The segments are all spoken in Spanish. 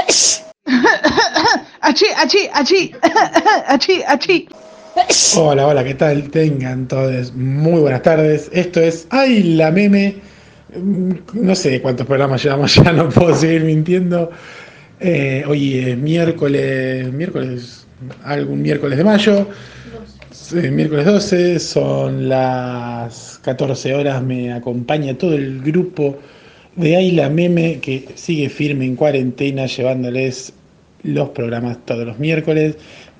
Achí. Hola, ¿qué tal? Tengan todos muy buenas tardes. Esto es Ay la Meme. No sé cuántos programas llevamos, ya no puedo seguir mintiendo. Hoy es algún miércoles de mayo, miércoles 12, son las 14 horas, me acompaña todo el grupo de Ay la Meme que sigue firme en cuarentena llevándoles los programas todos los miércoles.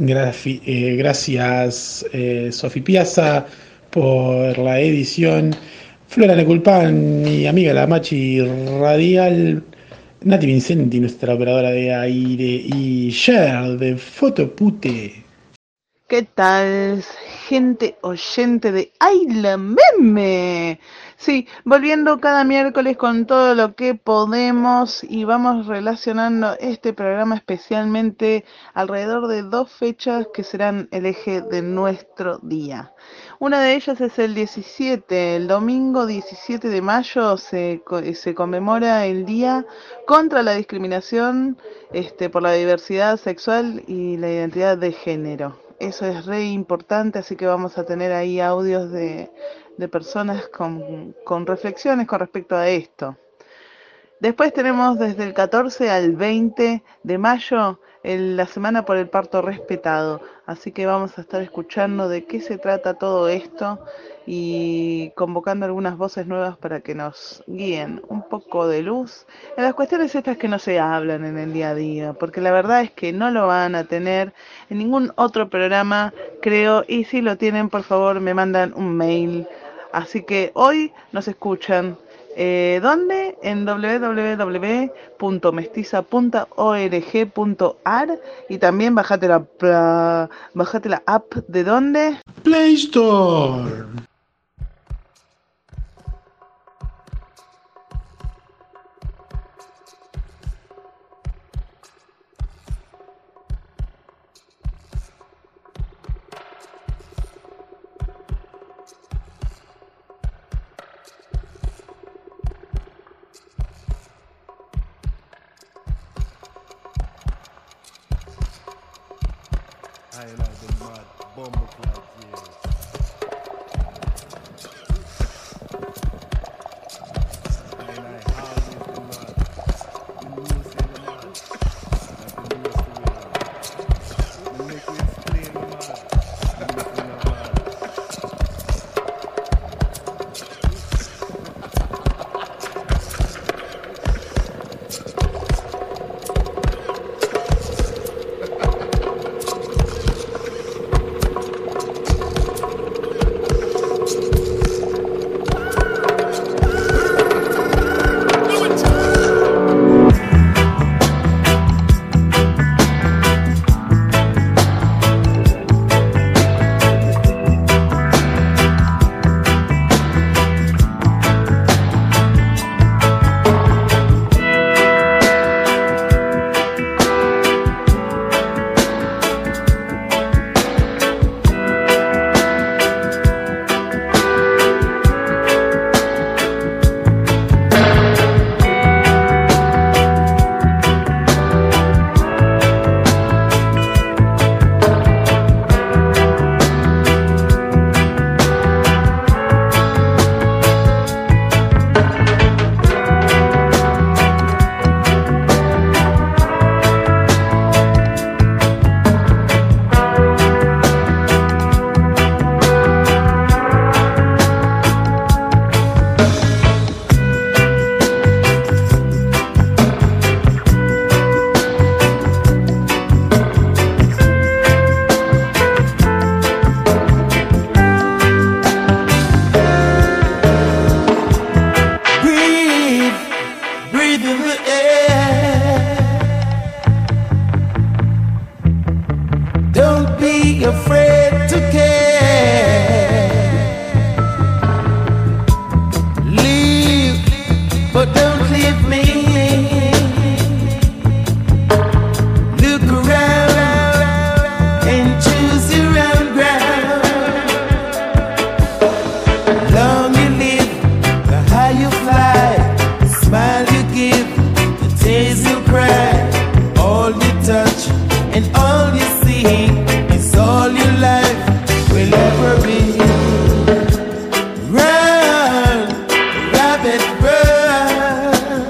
Gracias Sofi Piazza por la edición, Flora Neculpan, mi amiga la Machi Radial, Nati Vincenti, nuestra operadora de aire, y Cher de Fotopute. ¿Qué tal, gente oyente de Ay la Meme? Sí, volviendo cada miércoles con todo lo que podemos y vamos relacionando este programa especialmente alrededor de 2 fechas que serán el eje de nuestro día. Una de ellas es el 17, el domingo 17 de mayo se conmemora el Día contra la Discriminación por la diversidad sexual y la identidad de género. Eso es re importante, así que vamos a tener ahí audios de personas con reflexiones con respecto a esto. Después tenemos desde el 14 al 20 de mayo la Semana por el Parto Respetado, así que vamos a estar escuchando de qué se trata todo esto y convocando algunas voces nuevas para que nos guíen un poco de luz en las cuestiones estas que no se hablan en el día a día, porque la verdad es que no lo van a tener en ningún otro programa, creo, y si lo tienen, por favor, me mandan un mail. Así que hoy nos escuchan. ¿Dónde? En www.mestiza.org.ar y también bajate la app de ¿dónde? Play Store. touch, and all you see is all your life will ever be. Run, rabbit, run.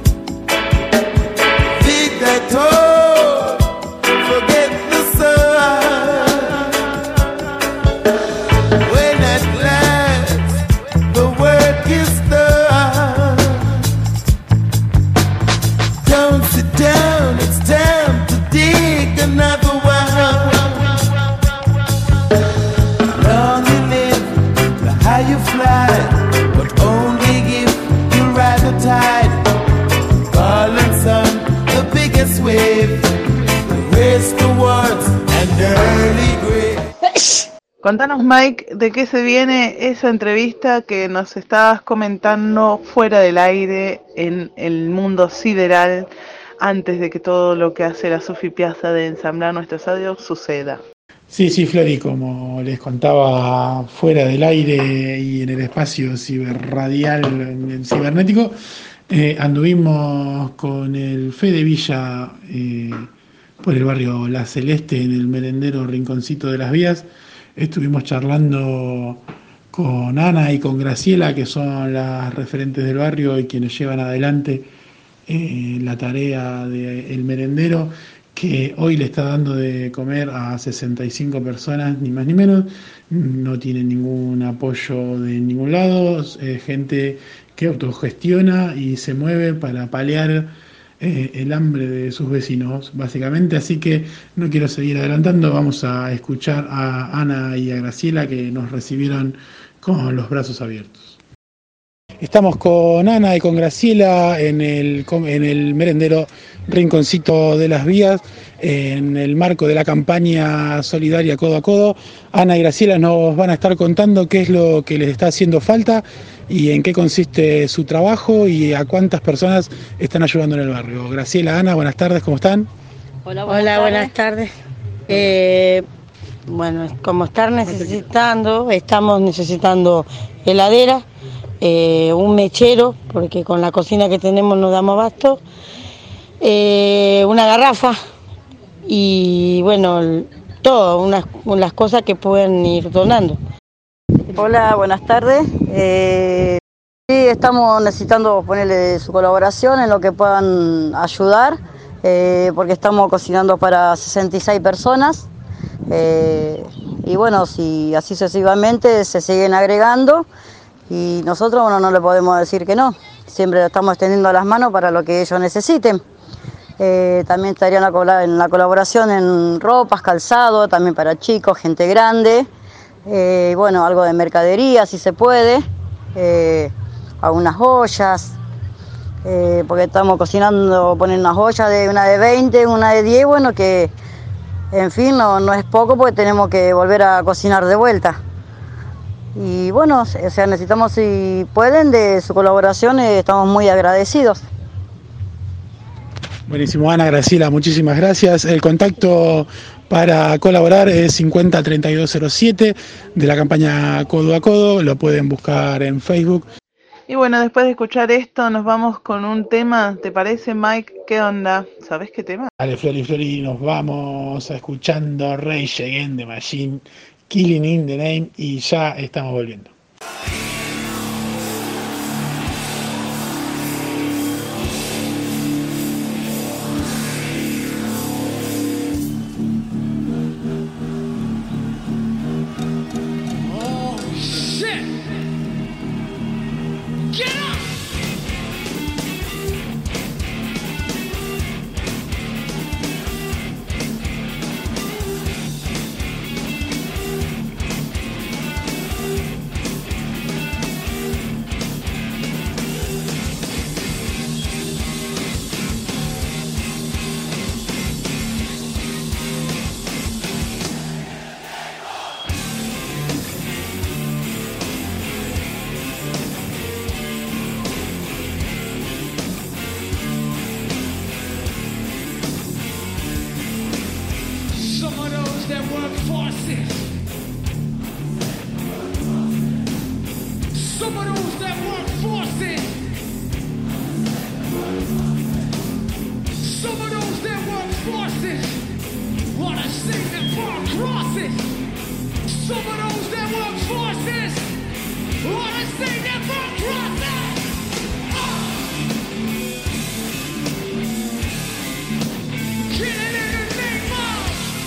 Dig that hole, forget the sun. When at last the work is done, don't sit down, it's time to dig another one. Long you live, the higher you fly, but only if you ride the tide. Calling sun, the biggest wave, the race towards an early grave. Contanos, Mike, de qué se viene esa entrevista que nos estabas comentando fuera del aire en el mundo sideral antes de que todo lo que hace la Sofi Piazza de ensamblar nuestros audios suceda. Sí, Flori, como les contaba fuera del aire y en el espacio ciberradial cibernético, anduvimos con el Fede Villa por el barrio La Celeste, en el merendero Rinconcito de las Vías. Estuvimos charlando con Ana y con Graciela, que son las referentes del barrio y quienes llevan adelante la tarea del merendero, que hoy le está dando de comer a 65 personas, ni más ni menos. No tiene ningún apoyo de ningún lado, gente que autogestiona y se mueve para paliar el hambre de sus vecinos, básicamente. Así que no quiero seguir adelantando, vamos a escuchar a Ana y a Graciela, que nos recibieron con los brazos abiertos. Estamos con Ana y con Graciela en el merendero Rinconcito de las Vías, en el marco de la campaña solidaria Codo a Codo. Ana y Graciela nos van a estar contando qué es lo que les está haciendo falta y en qué consiste su trabajo y a cuántas personas están ayudando en el barrio. Graciela, Ana, buenas tardes, ¿cómo están? Hola, buenas tardes. Bueno, como estamos necesitando heladera, un mechero, porque con la cocina que tenemos no damos abasto, una garrafa y bueno, todo, unas cosas que pueden ir donando. Hola, buenas tardes. Sí, estamos necesitando ponerle su colaboración en lo que puedan ayudar, porque estamos cocinando para 66 personas. Y bueno, si así sucesivamente se siguen agregando, y nosotros, bueno, no le podemos decir que no. Siempre estamos extendiendo las manos para lo que ellos necesiten. También estarían en la colaboración en ropas, calzado, también para chicos, gente grande. Bueno, algo de mercadería si se puede, algunas ollas, porque estamos cocinando, poner unas ollas, una de 20, una de 10, bueno, que en fin no es poco, porque tenemos que volver a cocinar de vuelta. Y bueno, o sea, necesitamos, si pueden, de su colaboración, estamos muy agradecidos. Buenísimo, Ana, Graciela, muchísimas gracias. El contacto para colaborar es 503207 de la campaña Codo a Codo, lo pueden buscar en Facebook. Y bueno, después de escuchar esto, nos vamos con un tema. ¿Te parece, Mike? ¿Qué onda? ¿Sabés qué tema? Dale, Flori, nos vamos a escuchando Rage Against the Machine, Killing in the Name, y ya estamos volviendo. Some of those that work forces. crosses. Some of those that work forces wanna say that work crosses. Killing in the name of.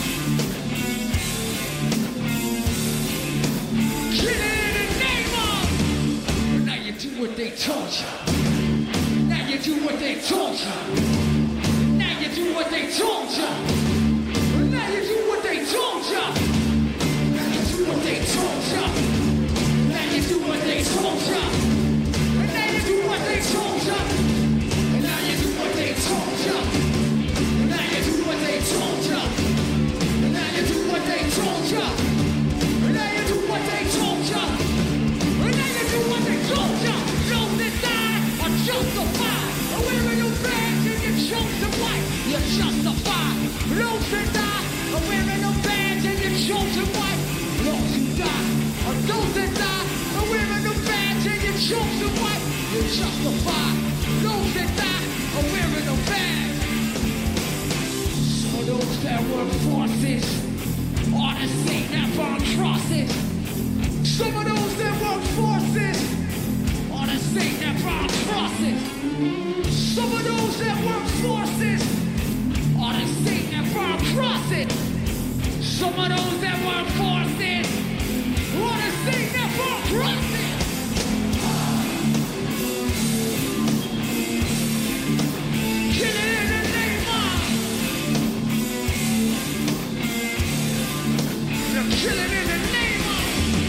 Killing in the name of. Now you do what they told you. Now you do what they told you. Now you do what they told you. Now you do what they told you. Now you do what they told you. Now you do what they told you. Now you do what they told you. Now you do what they told you. Now you do what they told you. Now you do what they told you. Now you do what they told you. Now you do what they told you. Those that die are justified. Wearing your badge and your chosen white. You're justified. Those that die are wearing your badge and your chosen white. Those who die are those that die are wearing your badge and your chosen white. You're justified. Those that die are wearing your badge. So those that work forces are the same that burn crosses. Some of those that work forces are the same that burn crosses. Some of those that work forces are the same that burn crosses. Some of those that work forces are the same that burn crosses. Killing in the name of. They're killing in the name of.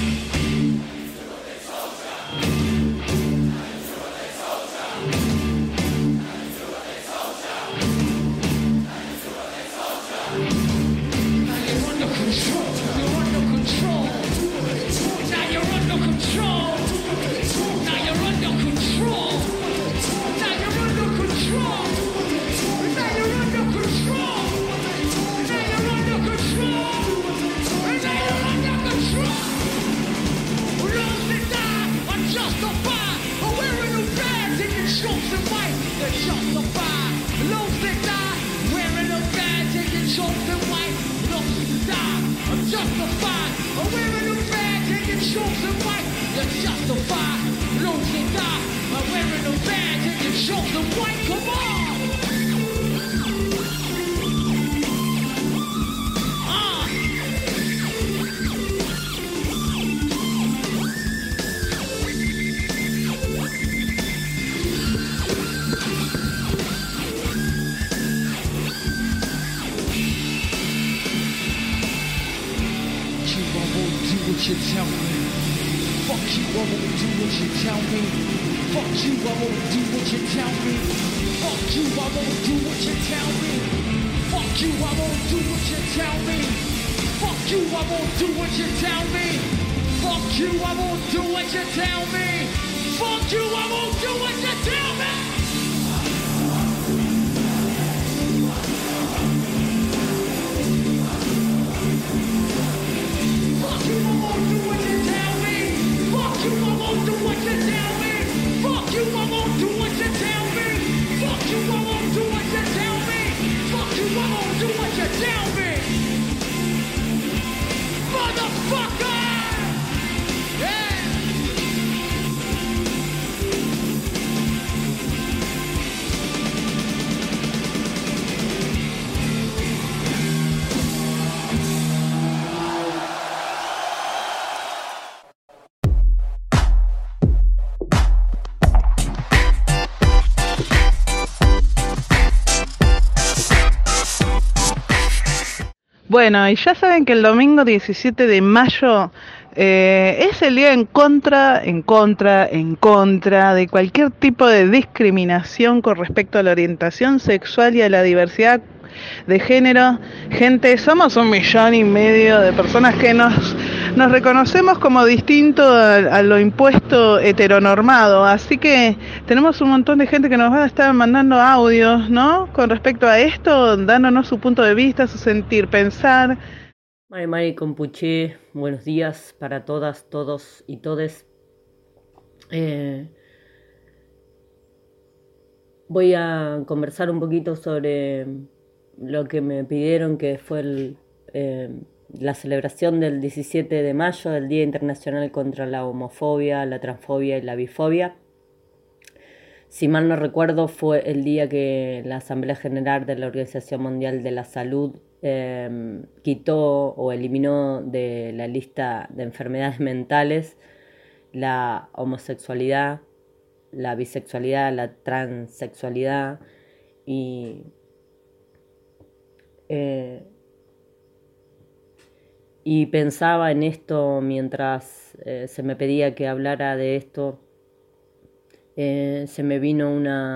Now you're under control. You're under control. Now you're under control. Now you're under control. Now you're under control. Now you're under control. Now you're under control. Now you're under control. Those that die are justified. Are wearing the badge and your chosen white. They're justified. Those that die wearing the badge and your chosen white. Those who die are justified. Are wearing the badge and your chosen white. They're justified. Those that die are wearing the badge and your chosen white. Come on. You, I won't do what you tell me. Fuck you, I won't do what you tell me. Fuck you, I won't do what you tell me. Fuck you, I won't do what you tell me. Fuck you, I won't do what you tell me. Fuck you, I won't do what you tell me. Fuck you, I won't do what you tell me. Fuck you, I won't do what you tell me. Fuck you, I won't do what you tell me. Fuck you, I won't do what you tell me. Fuck you, I won't do what you tell me. Fuck you, I won't do what you tell me. Fuck you, I won't do what you tell me. Motherfucker! Yeah! Bueno, y ya saben que el domingo 17 de mayo es el día en contra de cualquier tipo de discriminación con respecto a la orientación sexual y a la diversidad de género. Gente, somos 1,5 millones de personas que nos reconocemos como distinto a lo impuesto heteronormado, así que tenemos un montón de gente que nos va a estar mandando audios, ¿no? Con respecto a esto, dándonos su punto de vista, su sentir, pensar. Mari Compuché, buenos días para todas, todos y todes. Voy a conversar un poquito sobre lo que me pidieron, que fue la celebración del 17 de mayo, del Día Internacional contra la Homofobia, la Transfobia y la Bifobia. Si mal no recuerdo, fue el día que la Asamblea General de la Organización Mundial de la Salud quitó o eliminó de la lista de enfermedades mentales la homosexualidad, la bisexualidad, la transexualidad y pensaba en esto mientras se me pedía que hablara de esto. Se me vino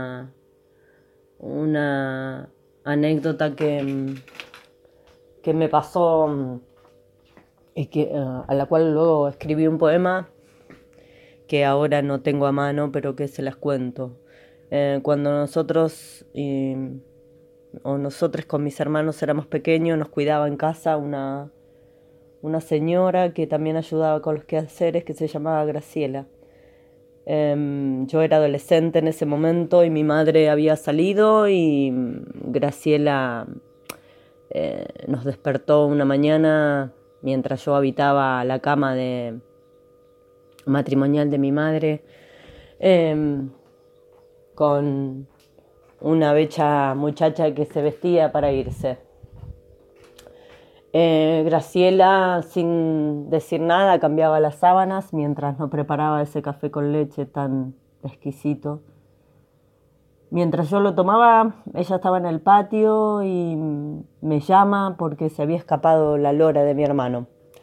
una anécdota que me pasó y a la cual luego escribí un poema que ahora no tengo a mano, pero que se las cuento. Cuando nosotros o nosotros con mis hermanos éramos pequeños, nos cuidaba en casa una señora que también ayudaba con los quehaceres, que se llamaba Graciela. Yo era adolescente en ese momento y mi madre había salido y Graciela nos despertó una mañana mientras yo habitaba la cama matrimonial de mi madre con una bella muchacha que se vestía para irse. Graciela, sin decir nada, cambiaba las sábanas mientras nos preparaba ese café con leche tan exquisito. Mientras yo lo tomaba, ella estaba en el patio y me llama porque se había escapado la lora de mi hermano.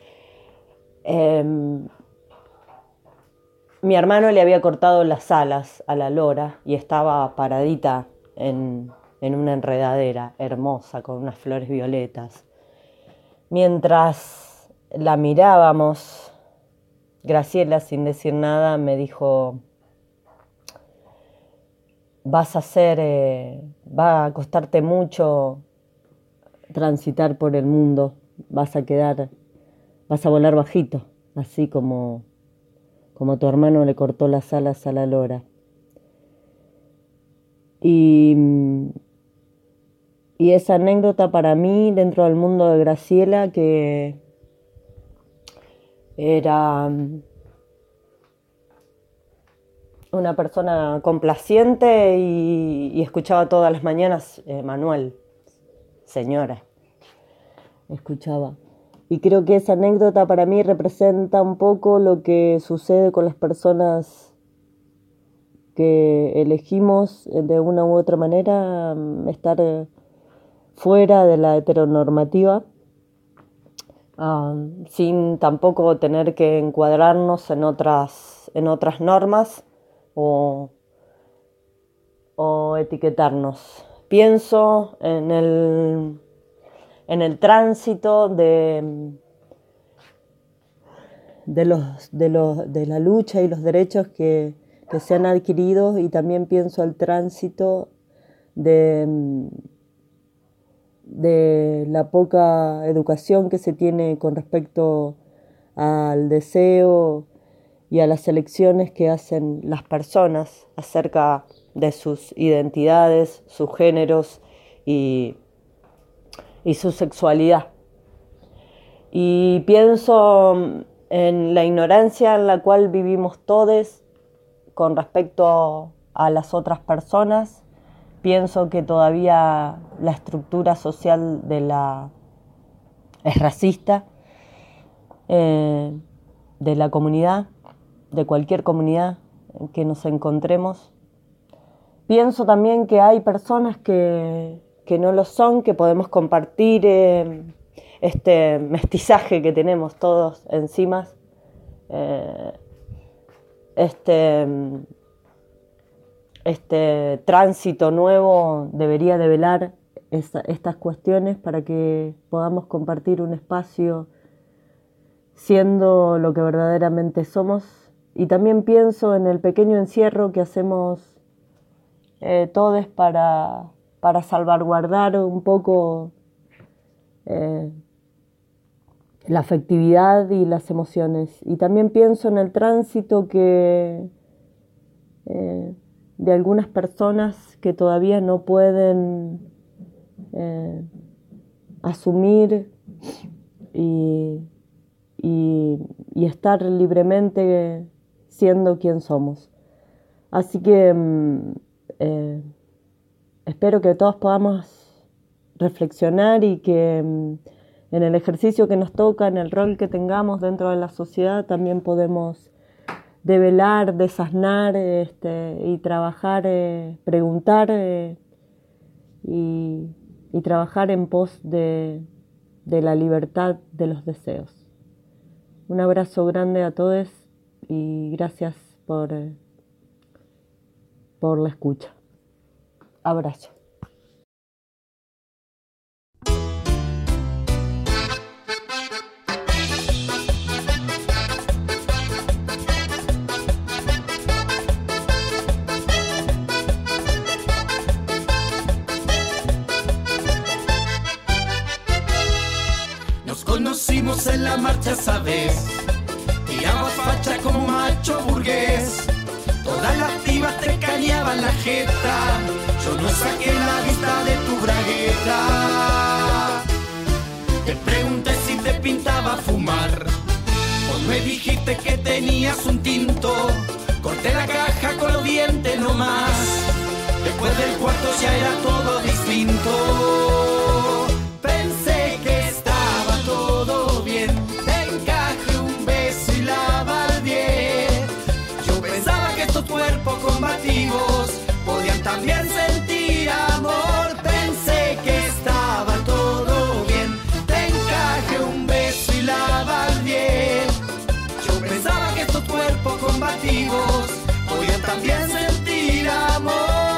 Mi hermano le había cortado las alas a la lora y estaba paradita en una enredadera hermosa con unas flores violetas. Mientras la mirábamos, Graciela, sin decir nada, me dijo: va a costarte mucho transitar por el mundo, vas a volar bajito, así como tu hermano le cortó las alas a la lora. Y esa anécdota para mí, dentro del mundo de Graciela, que era una persona complaciente y escuchaba todas las mañanas Manuel, señora, escuchaba. Y creo que esa anécdota para mí representa un poco lo que sucede con las personas que elegimos de una u otra manera estar fuera de la heteronormativa, sin tampoco tener que encuadrarnos en otras normas o etiquetarnos. Pienso en el tránsito de la lucha y los derechos que se han adquirido, y también pienso el tránsito de la poca educación que se tiene con respecto al deseo y a las elecciones que hacen las personas acerca de sus identidades, sus géneros y su sexualidad. Y pienso en la ignorancia en la cual vivimos todos con respecto a las otras personas. Pienso que todavía la estructura social es racista, de la comunidad, de cualquier comunidad en que nos encontremos. Pienso también que hay personas que no lo son, que podemos compartir este mestizaje que tenemos todos encima, este tránsito nuevo debería develar estas cuestiones para que podamos compartir un espacio siendo lo que verdaderamente somos. Y también pienso en el pequeño encierro que hacemos todos para salvaguardar un poco la afectividad y las emociones. Y también pienso en el tránsito de algunas personas que todavía no pueden asumir y, y estar libremente siendo quien somos. Así que espero que todos podamos reflexionar y que en el ejercicio que nos toca, en el rol que tengamos dentro de la sociedad, también podemos develar, desasnar y trabajar, preguntar y trabajar en pos de la libertad de los deseos. Un abrazo grande a todos y gracias por la escucha. Abrazo. Nos conocimos en la marcha, ¿sabes? Tiraba facha como macho burgués. Todas las pibas te cañaban la jeta. Yo no saqué la vista de tu bragueta. Te pregunté si te pintaba fumar. Vos me dijiste que tenías un tinto. Corté la caja con los dientes nomás. Después del cuarto ya era todo distinto. Pensé que estaba todo bien. Te encajé un beso y la bardié. Yo pensaba que estos cuerpos combativos podían también sentir amor. Pensé que estaba todo bien. Te encajé un beso y la bardié. Yo pensaba que estos cuerpos combativos podían también sentir amor.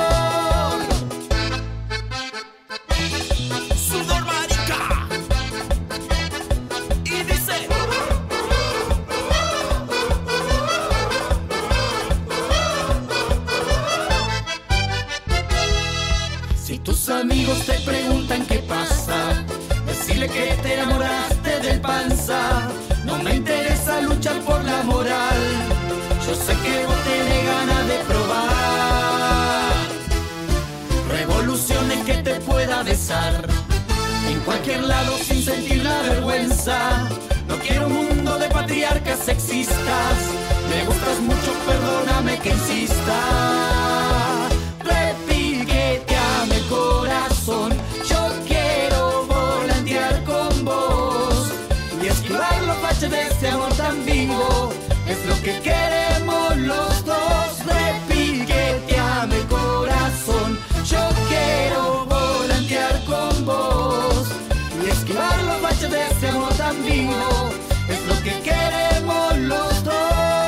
Sudor marica. Y dice: si tus amigos te preguntan qué pasa, decile que te enamoraste del panza. No me interesa luchar por la moral. Yo sé que vos tenés ganas de probar revoluciones que te pueda besar en cualquier lado sin sentir la vergüenza. No quiero un mundo de patriarcas sexistas. Me gustas mucho, perdóname que insista. Repiqueteame el corazón. Yo quiero volantear con vos y esquivar los baches de este amor tan vivo. Es lo que queremos los dos. Repiqueteame el corazón. Yo quiero volantear con vos y esquivar los baches de este amor tan vivo. Es lo que queremos los dos.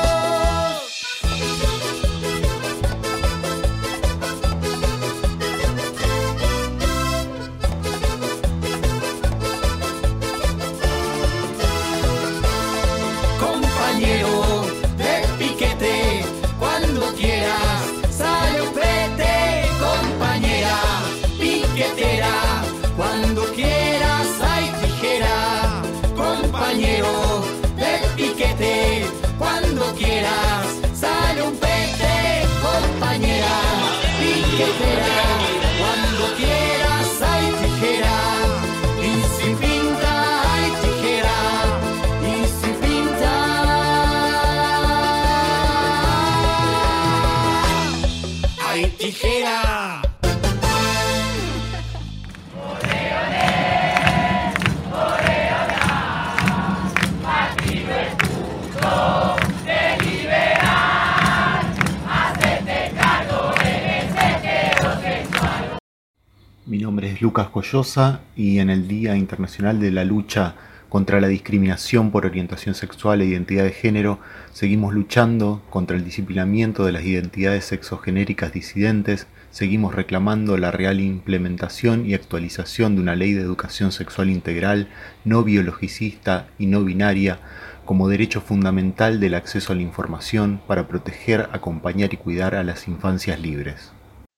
Compañero de piquete, cuando quieras sale un pete. Compañera piquetera, cuando quieras hay tijera. Compañero de piquete, cuando quieras sale un pete. Compañera piquetera, cuando quieras hay tijera. Y sin pinta hay tijera. Y sin pinta hay tijera. Mi nombre es Lucas Collosa y en el Día Internacional de la Lucha contra la Discriminación por Orientación Sexual e Identidad de Género, seguimos luchando contra el disciplinamiento de las identidades sexogenéricas disidentes, seguimos reclamando la real implementación y actualización de una ley de educación sexual integral, no biologicista y no binaria, como derecho fundamental del acceso a la información para proteger, acompañar y cuidar a las infancias libres.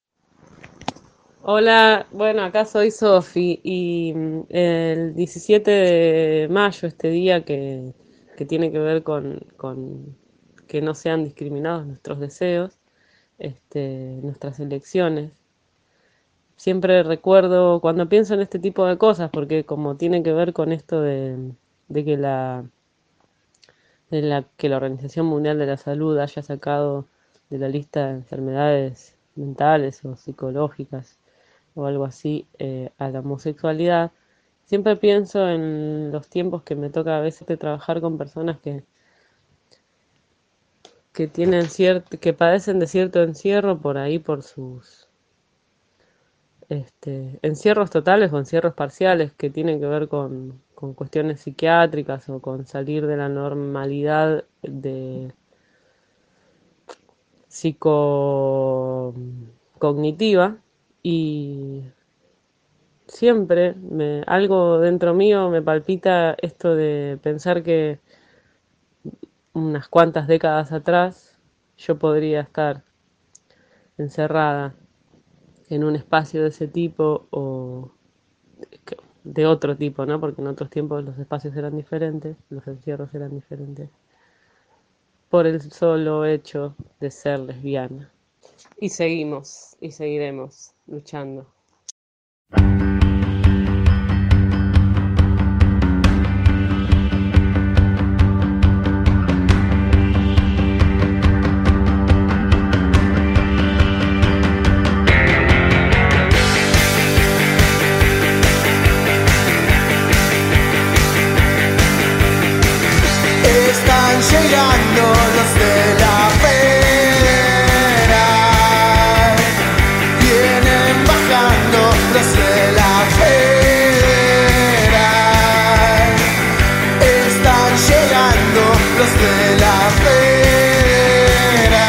Hola, bueno, acá soy Sofi y el 17 de mayo, este día que tiene que ver con que no sean discriminados nuestros deseos, nuestras elecciones. Siempre recuerdo cuando pienso en este tipo de cosas, porque como tiene que ver con esto de que la Organización Mundial de la Salud haya sacado de la lista de enfermedades mentales o psicológicas o algo así a la homosexualidad, siempre pienso en los tiempos que me toca a veces de trabajar con personas que tienen que padecen de cierto encierro por ahí por sus encierros totales o encierros parciales que tienen que ver con cuestiones psiquiátricas o con salir de la normalidad de psicocognitiva, y siempre algo dentro mío me palpita esto de pensar que unas cuantas décadas atrás yo podría estar encerrada en un espacio de ese tipo o de otro tipo, ¿no? Porque en otros tiempos los espacios eran diferentes, los encierros eran diferentes, por el solo hecho de ser lesbiana. Y seguimos y seguiremos luchando. Están llegando los de la fera, vienen bajando los de la fera, están llegando los de la fera,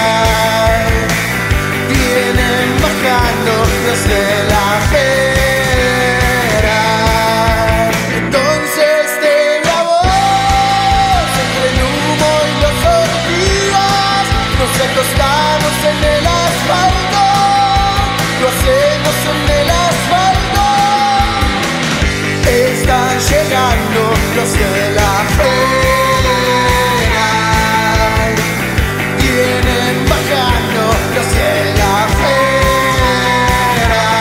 vienen bajando los de la fera. Entonces tenga voz entre el humo y los hormigas, nos acostamos en el asfalto, lo hacemos en el asfalto. Están llegando los de la fera, vienen bajando los de la fera,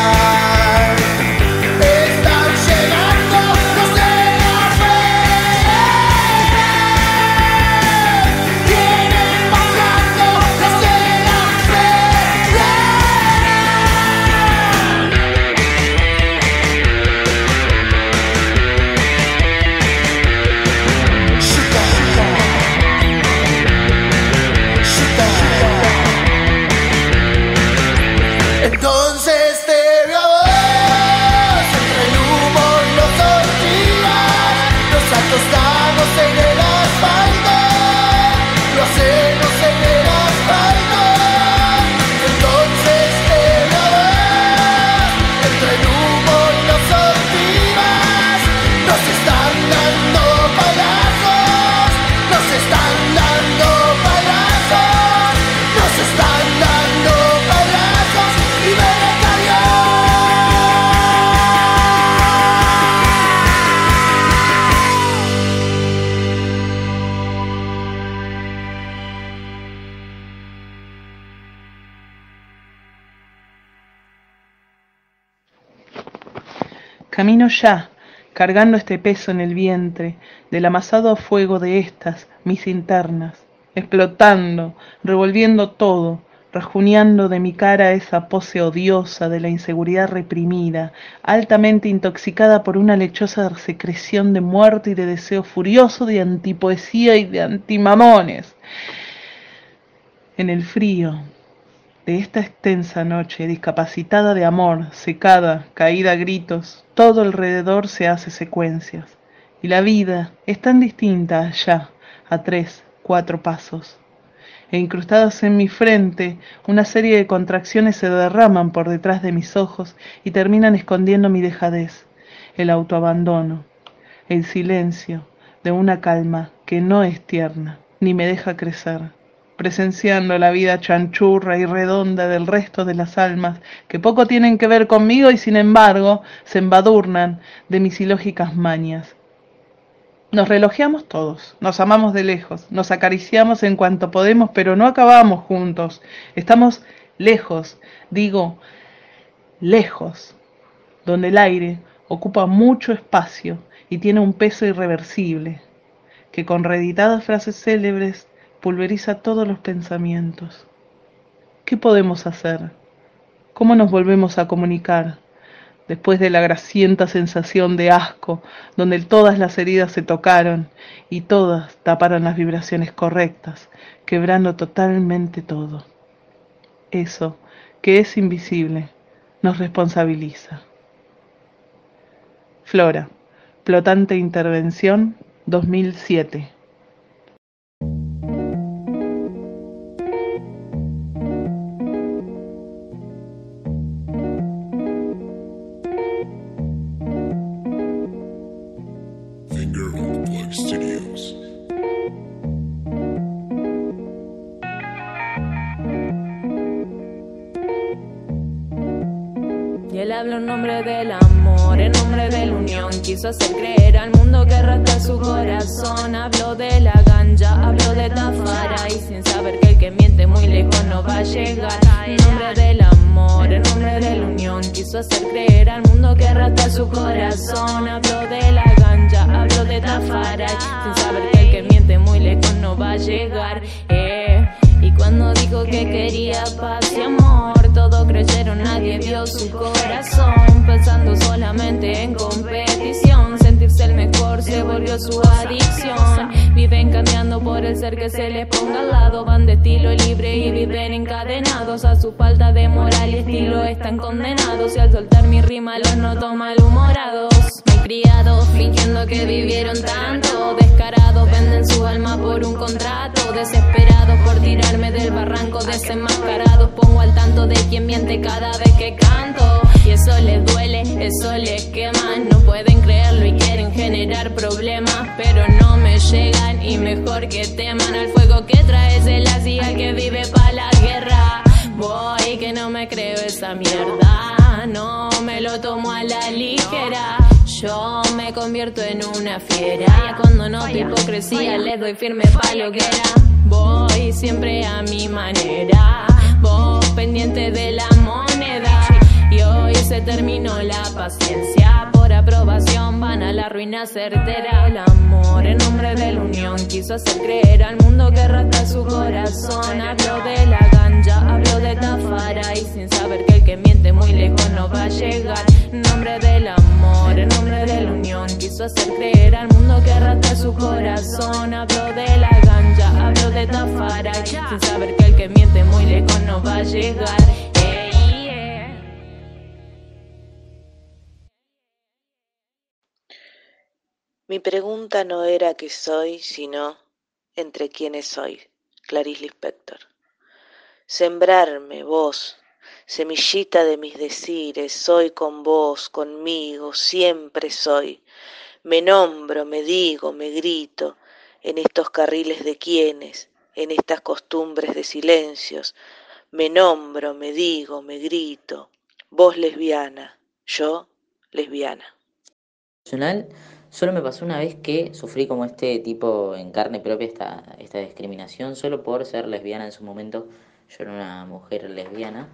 están llegando los de la fera, vienen bajando los de la fera. Entonces te veo a vos entre el humo y los hormigas, nos acostamos en el asfalto, lo hacemos en el asfalto. Entonces te veo a vos entre el humo y los hormigas, nos están dando palazos, nos están dando palazos, nos están dando palazos y me Camino ya, cargando este peso en el vientre, del amasado fuego de estas, mis internas, explotando, revolviendo todo, rajuneando de mi cara esa pose odiosa de la inseguridad reprimida, altamente intoxicada por una lechosa secreción de muerte y de deseo furioso de antipoesía y de antimamones. En el frío de esta extensa noche, discapacitada de amor, secada, caída a gritos, todo alrededor se hace secuencias, y la vida es tan distinta allá, a 3, 4 pasos. E incrustadas en mi frente, una serie de contracciones se derraman por detrás de mis ojos y terminan escondiendo mi dejadez, el autoabandono, el silencio de una calma que no es tierna, ni me deja crecer, presenciando la vida chanchurra y redonda del resto de las almas que poco tienen que ver conmigo y sin embargo se embadurnan de mis ilógicas mañas. Nos relojeamos todos, nos amamos de lejos, nos acariciamos en cuanto podemos, pero no acabamos juntos. Estamos lejos, digo, lejos, donde el aire ocupa mucho espacio y tiene un peso irreversible, que con reeditadas frases célebres pulveriza todos los pensamientos. ¿Qué podemos hacer? ¿Cómo nos volvemos a comunicar? Después de la grasienta sensación de asco, donde todas las heridas se tocaron y todas taparon las vibraciones correctas, quebrando totalmente todo. Eso, que es invisible, nos responsabiliza. Flora, Flotante Intervención, 2007. Y él habla en nombre del amor, en nombre de la unión. Quiso hacer creer al mundo que rasga su corazón. Habló de la ganja, habló de Tafara, y sin saber que el que miente muy lejos no va a llegar. En nombre del amor, en nombre de la unión. Quiso hacer creer al mundo que rasga su corazón. Habló de la ganja, habló de Tafara, y sin saber que el que miente muy lejos no va a llegar. Y cuando dijo que quería paz y amor, todos creyeron, nadie vio su corazón. Pensando solamente en competición, sentirse el mejor se volvió su adicción. Viven cambiando por el ser que se les ponga al lado. Van de estilo libre y viven encadenados a su falta de moral y estilo. Están condenados y al soltar mi rima los noto malhumorados. Criados fingiendo que vivieron tanto, descarados venden su alma por un contrato, desesperados por tirarme del barranco, desenmascarados pongo al tanto de quien miente cada vez que canto. Y eso les duele, eso les quema, no pueden creerlo y quieren generar problemas, pero no me llegan y mejor que teman al fuego que trae el así al que vive pa' la guerra. Voy que no me creo esa mierda, no me lo tomo a la ligera. Yo me convierto en una fiera, cuando no te hipocresía les doy firme pa' lo que era. Voy siempre a mi manera, vos pendiente de la moneda. Y hoy se terminó la paciencia, por aprobación van a la ruina certera. El amor en nombre de la unión quiso hacer creer al mundo que rasga su corazón. Habló de la ganja, habló de Tafara, y sin saber que el que miente muy lejos no va a llegar. En nombre del amor, en nombre de la unión quiso hacer creer al mundo que rasga su corazón. Habló de la ganja, habló de Tafara, y sin saber que el que miente muy lejos no va a llegar. Mi pregunta no era qué soy, sino entre quiénes soy. Clarice Lispector. Sembrarme, vos, semillita de mis decires, soy con vos, conmigo, siempre soy. Me nombro, me digo, me grito, en estos carriles de quienes, en estas costumbres de silencios. Me nombro, me digo, me grito, vos lesbiana, yo lesbiana. Personal, solo me pasó una vez que sufrí como este tipo en carne propia esta discriminación solo por ser lesbiana en su momento. Yo era una mujer lesbiana.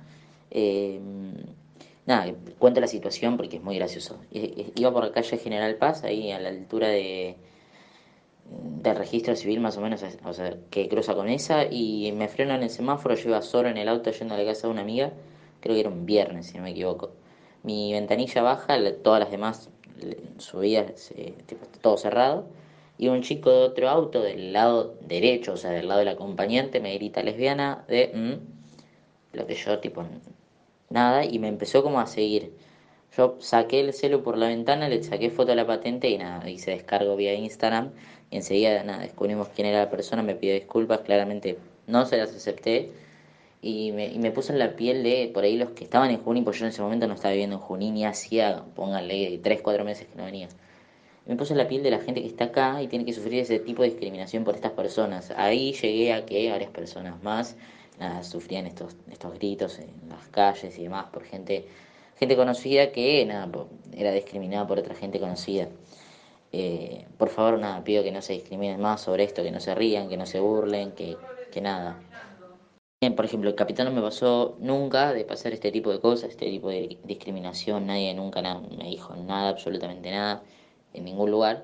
Nada, cuento la situación porque es muy gracioso. Iba por la calle General Paz, ahí a la altura del registro civil más o menos, o sea, que cruza con esa, y me freno en el semáforo. Yo iba solo en el auto yendo a la casa de una amiga, creo que era un viernes si no me equivoco. Mi ventanilla baja, todas las demás subidas, tipo, todo cerrado, y un chico de otro auto del lado derecho, o sea, del lado del acompañante, me grita lesbiana lo que yo, tipo, nada, y me empezó como a seguir. Yo saqué el celu por la ventana, le saqué foto a la patente y nada, hice descargo vía Instagram, y enseguida, nada, descubrimos quién era la persona, me pidió disculpas, claramente no se las acepté, y me puse en la piel de, por ahí, los que estaban en Junín, pues yo en ese momento no estaba viviendo en Junín y hacía, pónganle, 3-4 meses que no venía. Me puse en la piel de la gente que está acá y tiene que sufrir ese tipo de discriminación por estas personas. Ahí llegué a que varias personas más, nada, sufrían estos gritos en las calles y demás por gente conocida que, nada, era discriminada por otra gente conocida. Por favor, nada, pido que no se discriminen más sobre esto, que no se rían, que no se burlen, que nada. Por ejemplo, el Capitán no me pasó nunca de pasar este tipo de cosas, este tipo de discriminación. Nadie nunca nada, me dijo nada, absolutamente nada, en ningún lugar.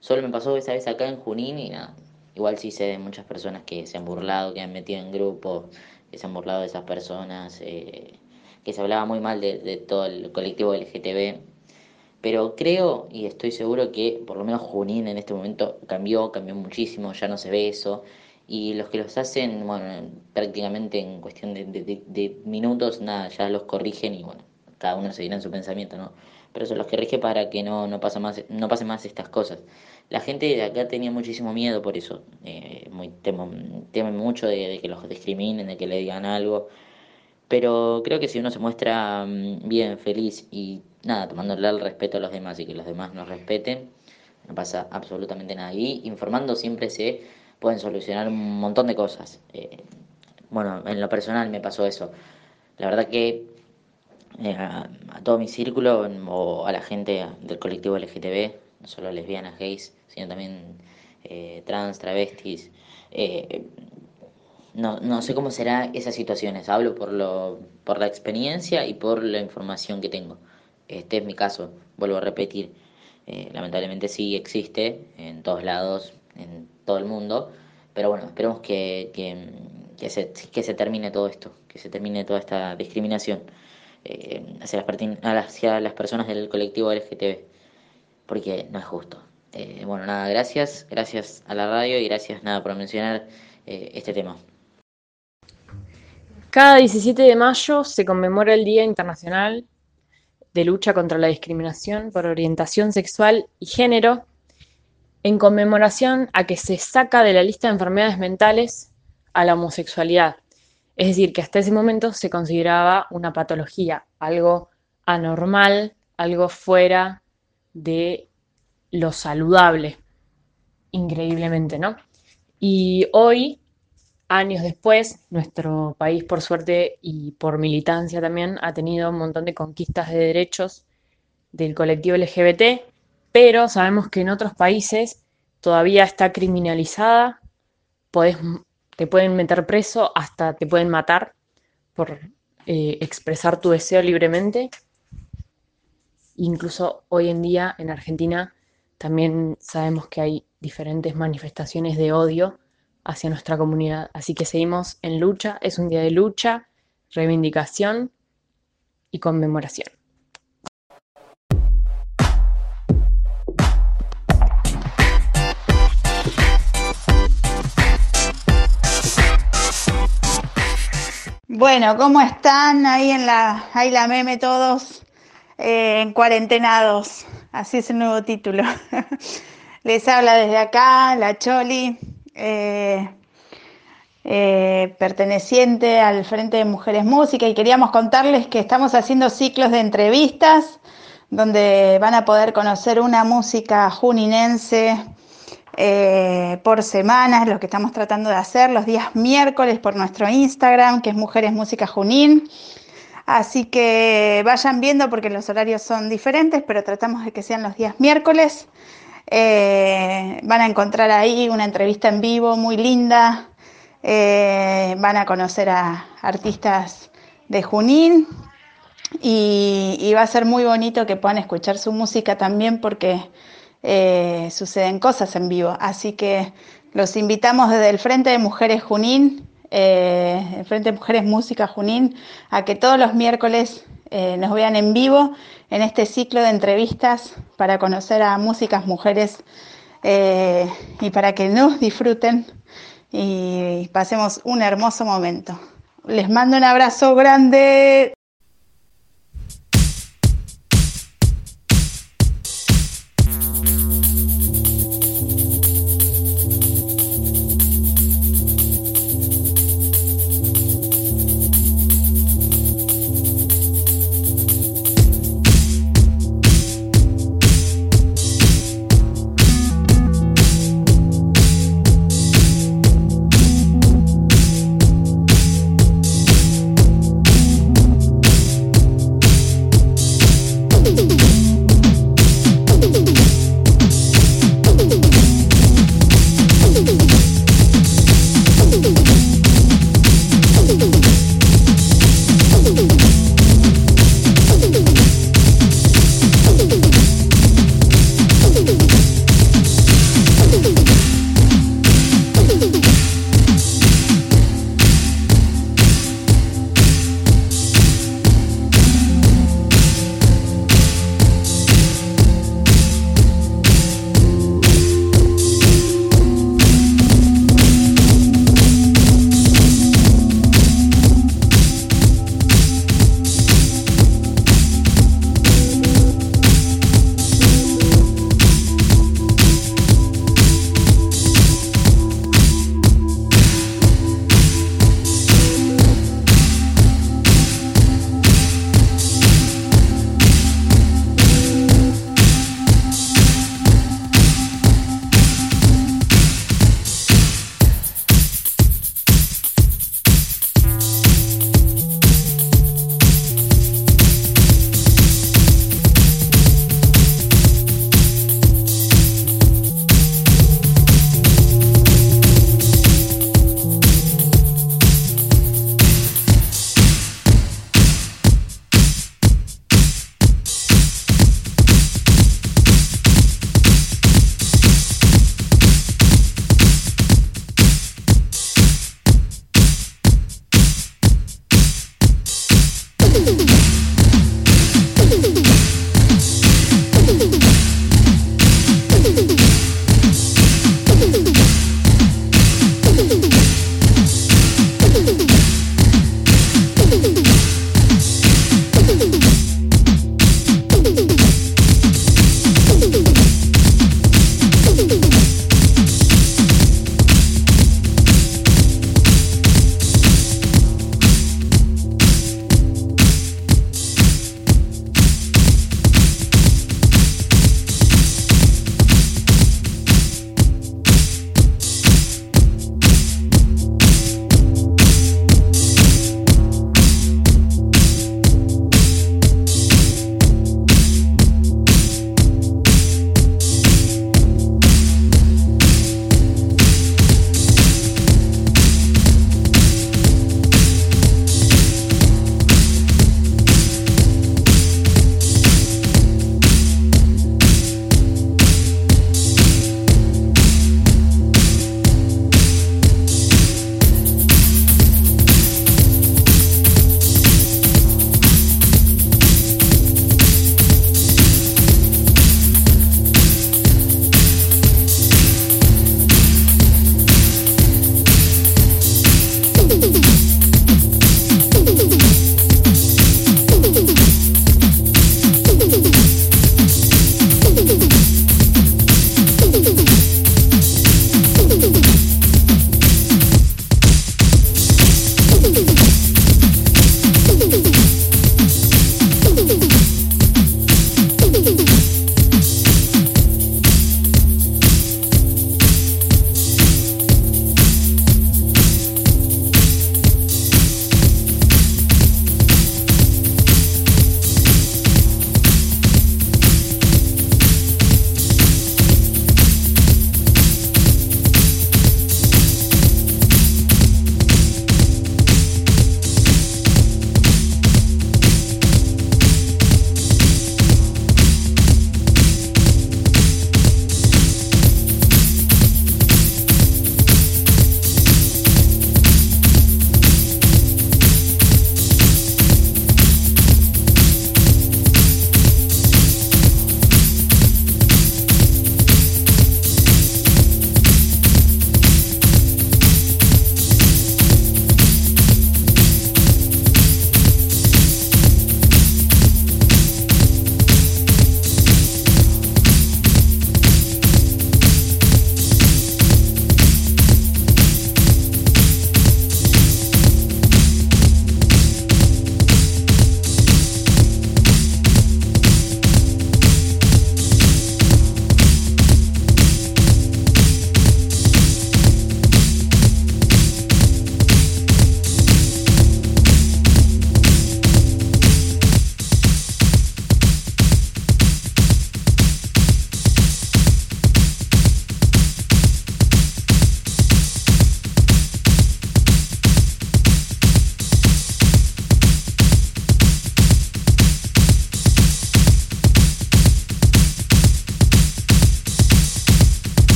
Solo me pasó esa vez acá en Junín y nada. Igual sí sé de muchas personas que se han burlado, que han metido en grupos, que se han burlado de esas personas, que se hablaba muy mal de todo el colectivo LGTB. Pero creo y estoy seguro que por lo menos Junín en este momento cambió muchísimo, ya no se ve eso. Y los que los hacen, bueno, prácticamente en cuestión de minutos, nada, ya los corrigen y bueno, cada uno seguirá en su pensamiento, ¿no? Pero eso los corrige para que no pasen más estas cosas. La gente de acá tenía muchísimo miedo por eso, temen mucho de que los discriminen, de que le digan algo. Pero creo que si uno se muestra bien, feliz y nada, tomándole el respeto a los demás y que los demás nos respeten, no pasa absolutamente nada. Y informando siempre se pueden solucionar un montón de cosas. Bueno, en lo personal me pasó eso. La verdad que a todo mi círculo o a la gente del colectivo LGTB, no solo lesbianas, gays, sino también trans, travestis, no sé cómo será esas situaciones. Hablo por la experiencia y por la información que tengo. Este es mi caso, vuelvo a repetir. Lamentablemente sí existe en todos lados, en todo el mundo, pero bueno, esperemos que se termine todo esto, que se termine toda esta discriminación hacia las personas del colectivo LGTB, porque no es justo. Bueno, nada, gracias a la radio y gracias nada por mencionar este tema. Cada 17 de mayo se conmemora el Día Internacional de Lucha contra la Discriminación por Orientación Sexual y Género, en conmemoración a que se saca de la lista de enfermedades mentales a la homosexualidad. Es decir, que hasta ese momento se consideraba una patología, algo anormal, algo fuera de lo saludable, increíblemente, ¿no? Y hoy, años después, nuestro país, por suerte y por militancia también, ha tenido un montón de conquistas de derechos del colectivo LGBT, pero sabemos que en otros países todavía está criminalizada, te pueden meter preso, hasta te pueden matar por expresar tu deseo libremente. Incluso hoy en día en Argentina también sabemos que hay diferentes manifestaciones de odio hacia nuestra comunidad. Así que seguimos en lucha, es un día de lucha, reivindicación y conmemoración. Bueno, ¿cómo están ahí en la meme todos? En cuarentenados, así es el nuevo título. Les habla desde acá la Choli, perteneciente al Frente de Mujeres Música, y queríamos contarles que estamos haciendo ciclos de entrevistas donde van a poder conocer una música juninense por semana, es lo que estamos tratando de hacer los días miércoles por nuestro Instagram, que es Mujeres Música Junín. Así que vayan viendo porque los horarios son diferentes, pero tratamos de que sean los días miércoles. Van a encontrar ahí una entrevista en vivo muy linda. Van a conocer a artistas de Junín y va a ser muy bonito que puedan escuchar su música también porque suceden cosas en vivo. Así que los invitamos desde el Frente de Mujeres Junín, el Frente de Mujeres Música Junín, a que todos los miércoles nos vean en vivo en este ciclo de entrevistas para conocer a músicas mujeres y para que nos disfruten y pasemos un hermoso momento. Les mando un abrazo grande.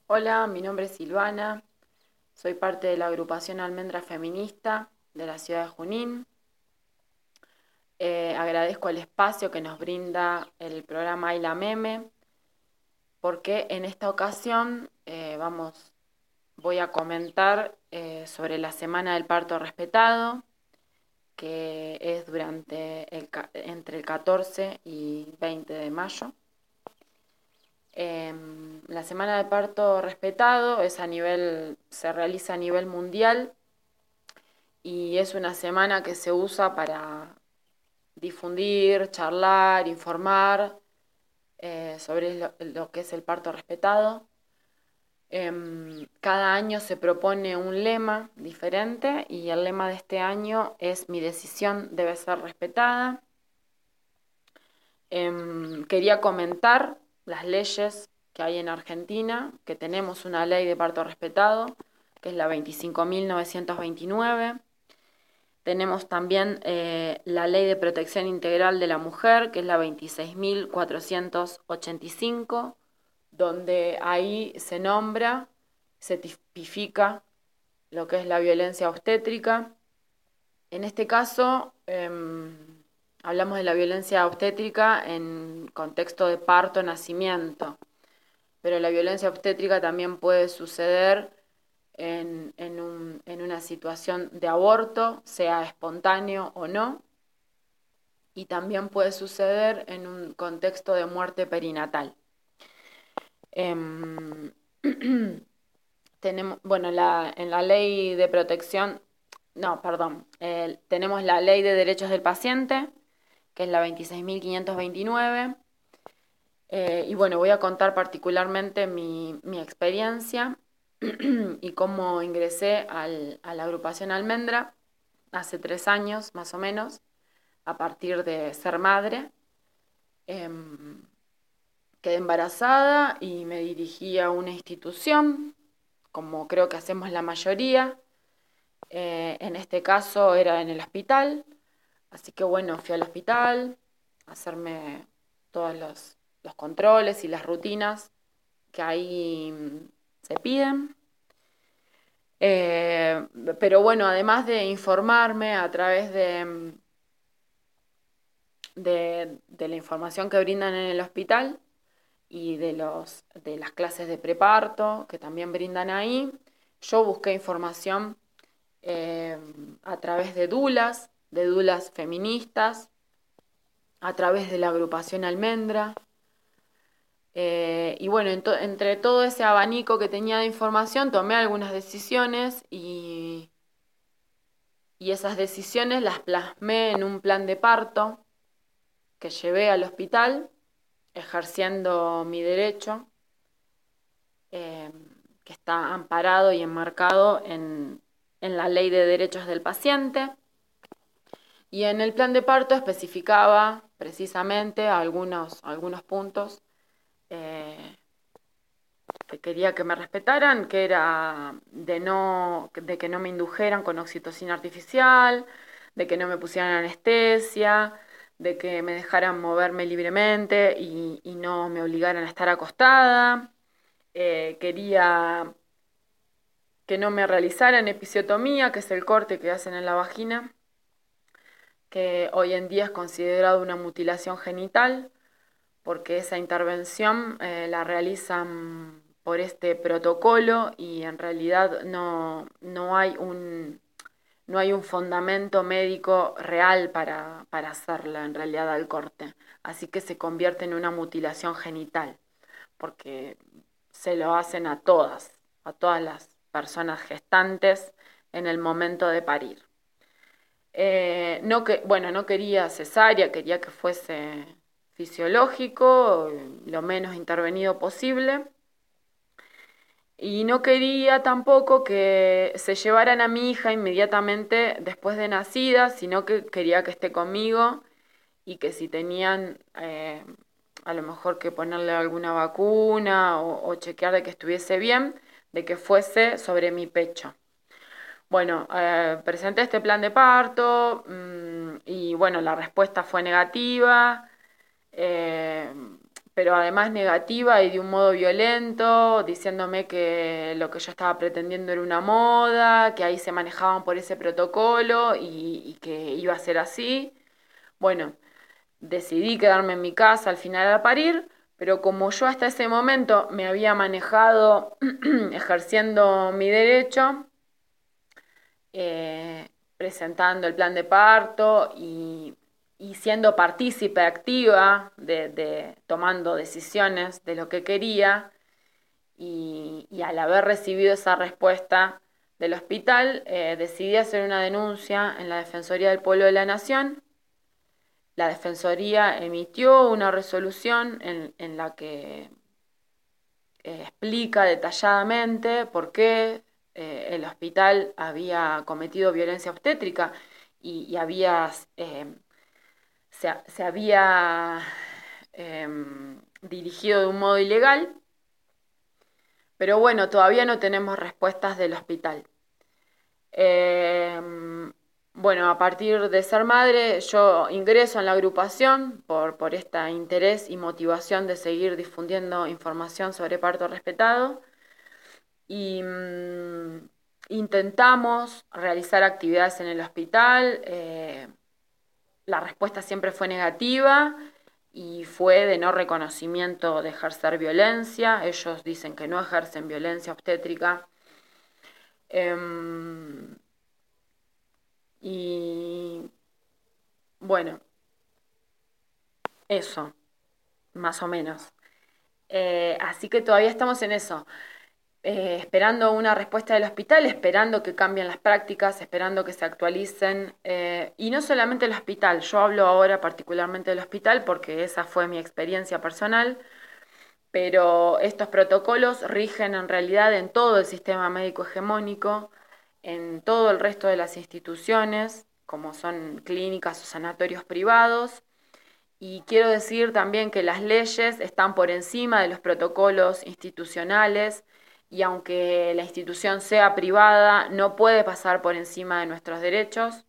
Hola, mi nombre es Silvana, soy parte de la agrupación Almendra Feminista de la ciudad de Junín. Agradezco el espacio que nos brinda el programa Ay la Meme, porque en esta ocasión voy a comentar sobre la Semana del Parto Respetado, que es entre el 14 y 20 de mayo. La Semana del Parto Respetado se realiza a nivel mundial y es una semana que se usa para difundir, charlar, informar sobre lo que es el parto respetado. Cada año se propone un lema diferente y el lema de este año es "Mi decisión debe ser respetada". Quería comentar las leyes que hay en Argentina, que tenemos una ley de parto respetado, que es la 25.929. Tenemos también la Ley de Protección Integral de la Mujer, que es la 26.485, donde ahí se tipifica lo que es la violencia obstétrica. En este caso, hablamos de la violencia obstétrica en contexto de parto-nacimiento, pero la violencia obstétrica también puede suceder en una situación de aborto, sea espontáneo o no, y también puede suceder en un contexto de muerte perinatal. Tenemos, en la ley de protección, tenemos la ley de derechos del paciente, que es la 26.529, y voy a contar particularmente mi experiencia y cómo ingresé a la agrupación Almendra hace 3 años más o menos, a partir de ser madre. Quedé embarazada y me dirigí a una institución, como creo que hacemos la mayoría. En este caso era en el hospital, así que fui al hospital a hacerme todos los controles y las rutinas que ahí se piden. Pero además de informarme a través de la información que brindan en el hospital y de las clases de preparto que también brindan ahí, yo busqué información a través de dulas feministas, a través de la agrupación Almendra. Entre todo ese abanico que tenía de información, tomé algunas decisiones y esas decisiones las plasmé en un plan de parto que llevé al hospital, ejerciendo mi derecho, que está amparado y enmarcado en la Ley de Derechos del Paciente. Y en el plan de parto especificaba precisamente algunos puntos que quería que me respetaran, que era de que no me indujeran con oxitocina artificial, de que no me pusieran anestesia, de que me dejaran moverme libremente y no me obligaran a estar acostada. Quería que no me realizaran episiotomía, que es el corte que hacen en la vagina, que hoy en día es considerado una mutilación genital, porque esa intervención la realizan por este protocolo y en realidad no hay un fundamento médico real para hacerla en realidad al corte. Así que se convierte en una mutilación genital, porque se lo hacen a todas las personas gestantes en el momento de parir. No quería cesárea, quería que fuese fisiológico, lo menos intervenido posible. Y no quería tampoco que se llevaran a mi hija inmediatamente después de nacida, sino que quería que esté conmigo y que si tenían a lo mejor que ponerle alguna vacuna o chequear de que estuviese bien, de que fuese sobre mi pecho. Presenté este plan de parto y la respuesta fue negativa, pero además negativa y de un modo violento, diciéndome que lo que yo estaba pretendiendo era una moda, que ahí se manejaban por ese protocolo y que iba a ser así. Bueno, decidí quedarme en mi casa al final a parir, pero como yo hasta ese momento me había manejado ejerciendo mi derecho, presentando el plan de parto y siendo partícipe activa tomando decisiones de lo que quería, y al haber recibido esa respuesta del hospital, decidí hacer una denuncia en la Defensoría del Pueblo de la Nación. La Defensoría emitió una resolución en la que explica detalladamente por qué el hospital había cometido violencia obstétrica y se había dirigido de un modo ilegal, pero bueno, todavía no tenemos respuestas del hospital. Bueno, a partir de ser madre, yo ingreso en la agrupación por este interés y motivación de seguir difundiendo información sobre parto respetado, y intentamos realizar actividades en el hospital. La respuesta siempre fue negativa y fue de no reconocimiento de ejercer violencia. Ellos dicen que no ejercen violencia obstétrica. Y bueno, eso, más o menos. Así que todavía estamos en eso. Esperando una respuesta del hospital, esperando que cambien las prácticas, esperando que se actualicen, y no solamente el hospital. Yo hablo ahora particularmente del hospital porque esa fue mi experiencia personal, pero estos protocolos rigen en realidad en todo el sistema médico hegemónico, en todo el resto de las instituciones, como son clínicas o sanatorios privados. Y quiero decir también que las leyes están por encima de los protocolos institucionales, y aunque la institución sea privada, no puede pasar por encima de nuestros derechos.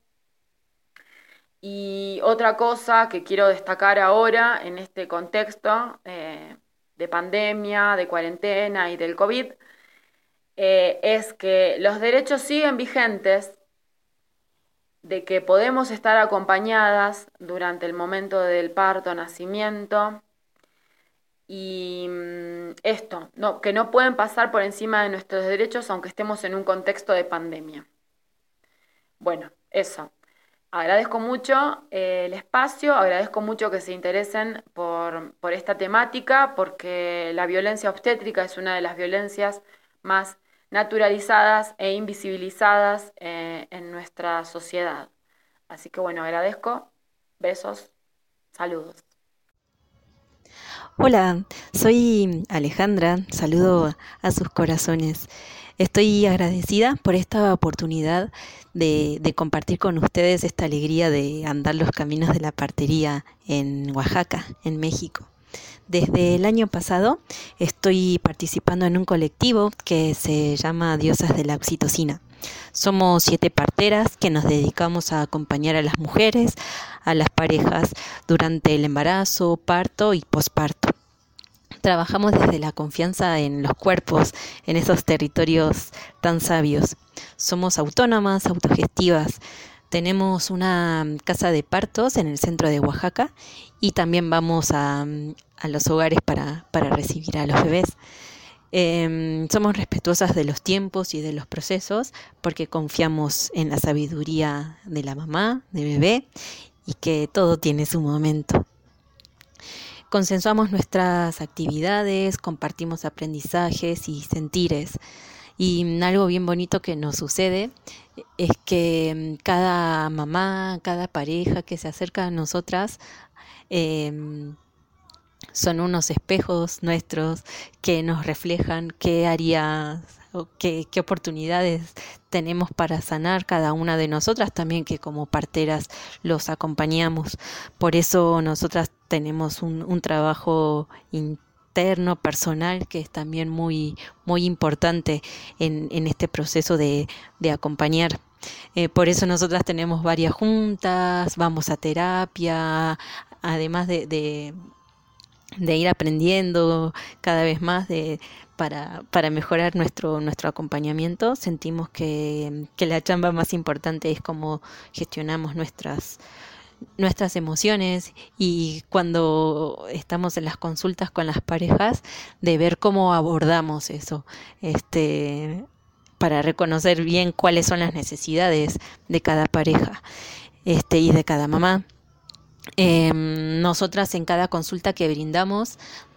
Y otra cosa que quiero destacar ahora en este contexto de pandemia, de cuarentena y del COVID, es que los derechos siguen vigentes, de que podemos estar acompañadas durante el momento del parto, nacimiento, y que no pueden pasar por encima de nuestros derechos aunque estemos en un contexto de pandemia. Bueno, eso. Agradezco mucho el espacio, agradezco mucho que se interesen por esta temática, porque la violencia obstétrica es una de las violencias más naturalizadas e invisibilizadas en nuestra sociedad. Así que bueno, agradezco, besos, saludos. Hola, soy Alejandra, saludo a sus corazones. Estoy agradecida por esta oportunidad de compartir con ustedes esta alegría de andar los caminos de la partería en Oaxaca, en México. Desde el año pasado estoy participando en un colectivo que se llama Diosas de la Oxitocina. Somos 7 parteras que nos dedicamos a acompañar a las mujeres, a las parejas durante el embarazo, parto y posparto. Trabajamos desde la confianza en los cuerpos, en esos territorios tan sabios. Somos autónomas, autogestivas. Tenemos una casa de partos en el centro de Oaxaca y también vamos a los hogares para recibir a los bebés. Somos respetuosas de los tiempos y de los procesos porque confiamos en la sabiduría de la mamá, de bebé, y que todo tiene su momento. Consensuamos nuestras actividades, compartimos aprendizajes y sentires. Y algo bien bonito que nos sucede es que cada mamá, cada pareja que se acerca a nosotras son unos espejos nuestros que nos reflejan qué áreas o qué oportunidades tenemos para sanar cada una de nosotras, también que como parteras los acompañamos. Por eso nosotras tenemos un trabajo interno, personal, que es también muy, muy importante en este proceso de acompañar. Por eso nosotras tenemos varias juntas, vamos a terapia, además de de ir aprendiendo cada vez más para mejorar nuestro acompañamiento. Sentimos que la chamba más importante es cómo gestionamos nuestras emociones, y cuando estamos en las consultas con las parejas, de ver cómo abordamos eso, para reconocer bien cuáles son las necesidades de cada pareja, y de cada mamá. Nosotras en cada consulta que brindamos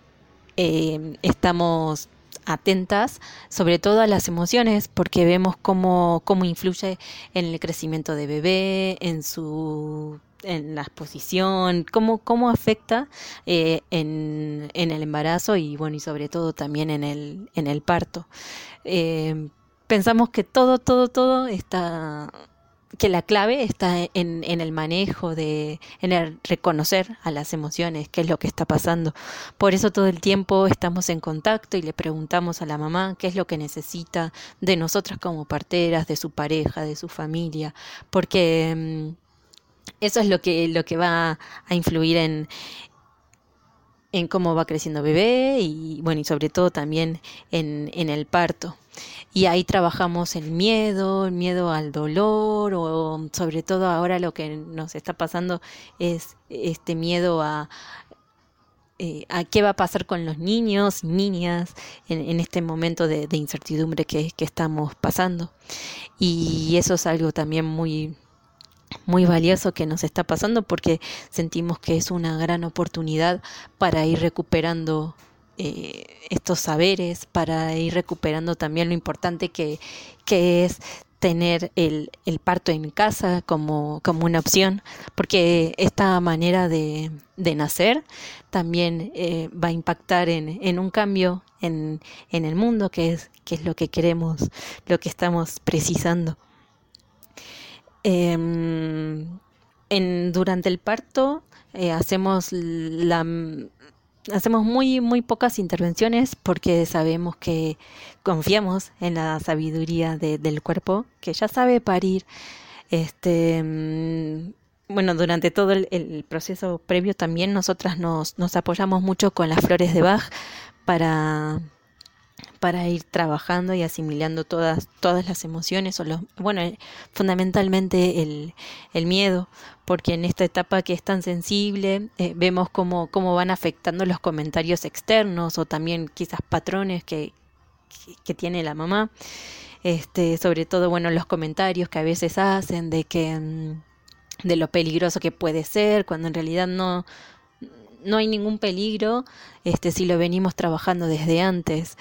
estamos atentas sobre todo a las emociones, porque vemos cómo influye en el crecimiento de bebé, en la exposición, cómo afecta en el embarazo y bueno, y sobre todo también en el parto. Pensamos que todo está, que la clave está en el manejo, en el reconocer a las emociones, qué es lo que está pasando. Por eso todo el tiempo estamos en contacto y le preguntamos a la mamá qué es lo que necesita de nosotras como parteras, de su pareja, de su familia, porque eso es lo que va a influir en cómo va creciendo bebé, y bueno, y sobre todo también en el parto. Y ahí trabajamos el miedo al dolor, o sobre todo ahora lo que nos está pasando es este miedo a qué va a pasar con los niños y niñas en este momento de incertidumbre que estamos pasando. Y eso es algo también muy valioso que nos está pasando, porque sentimos que es una gran oportunidad para ir recuperando estos saberes, para ir recuperando también lo importante que es tener el parto en casa como una opción, porque esta manera de nacer también va a impactar en un cambio en el mundo, que es lo que queremos, lo que estamos precisando. Durante el parto hacemos muy pocas intervenciones, porque sabemos que confiamos en la sabiduría del cuerpo, que ya sabe parir. Bueno, durante todo el proceso previo también nosotras nos apoyamos mucho con las flores de Bach para ir trabajando y asimilando todas las emociones, fundamentalmente el miedo, porque en esta etapa que es tan sensible vemos cómo van afectando los comentarios externos, o también quizás patrones que tiene la mamá, sobre todo bueno, los comentarios que a veces hacen de lo peligroso que puede ser, cuando en realidad no hay ningún peligro si lo venimos trabajando desde antes.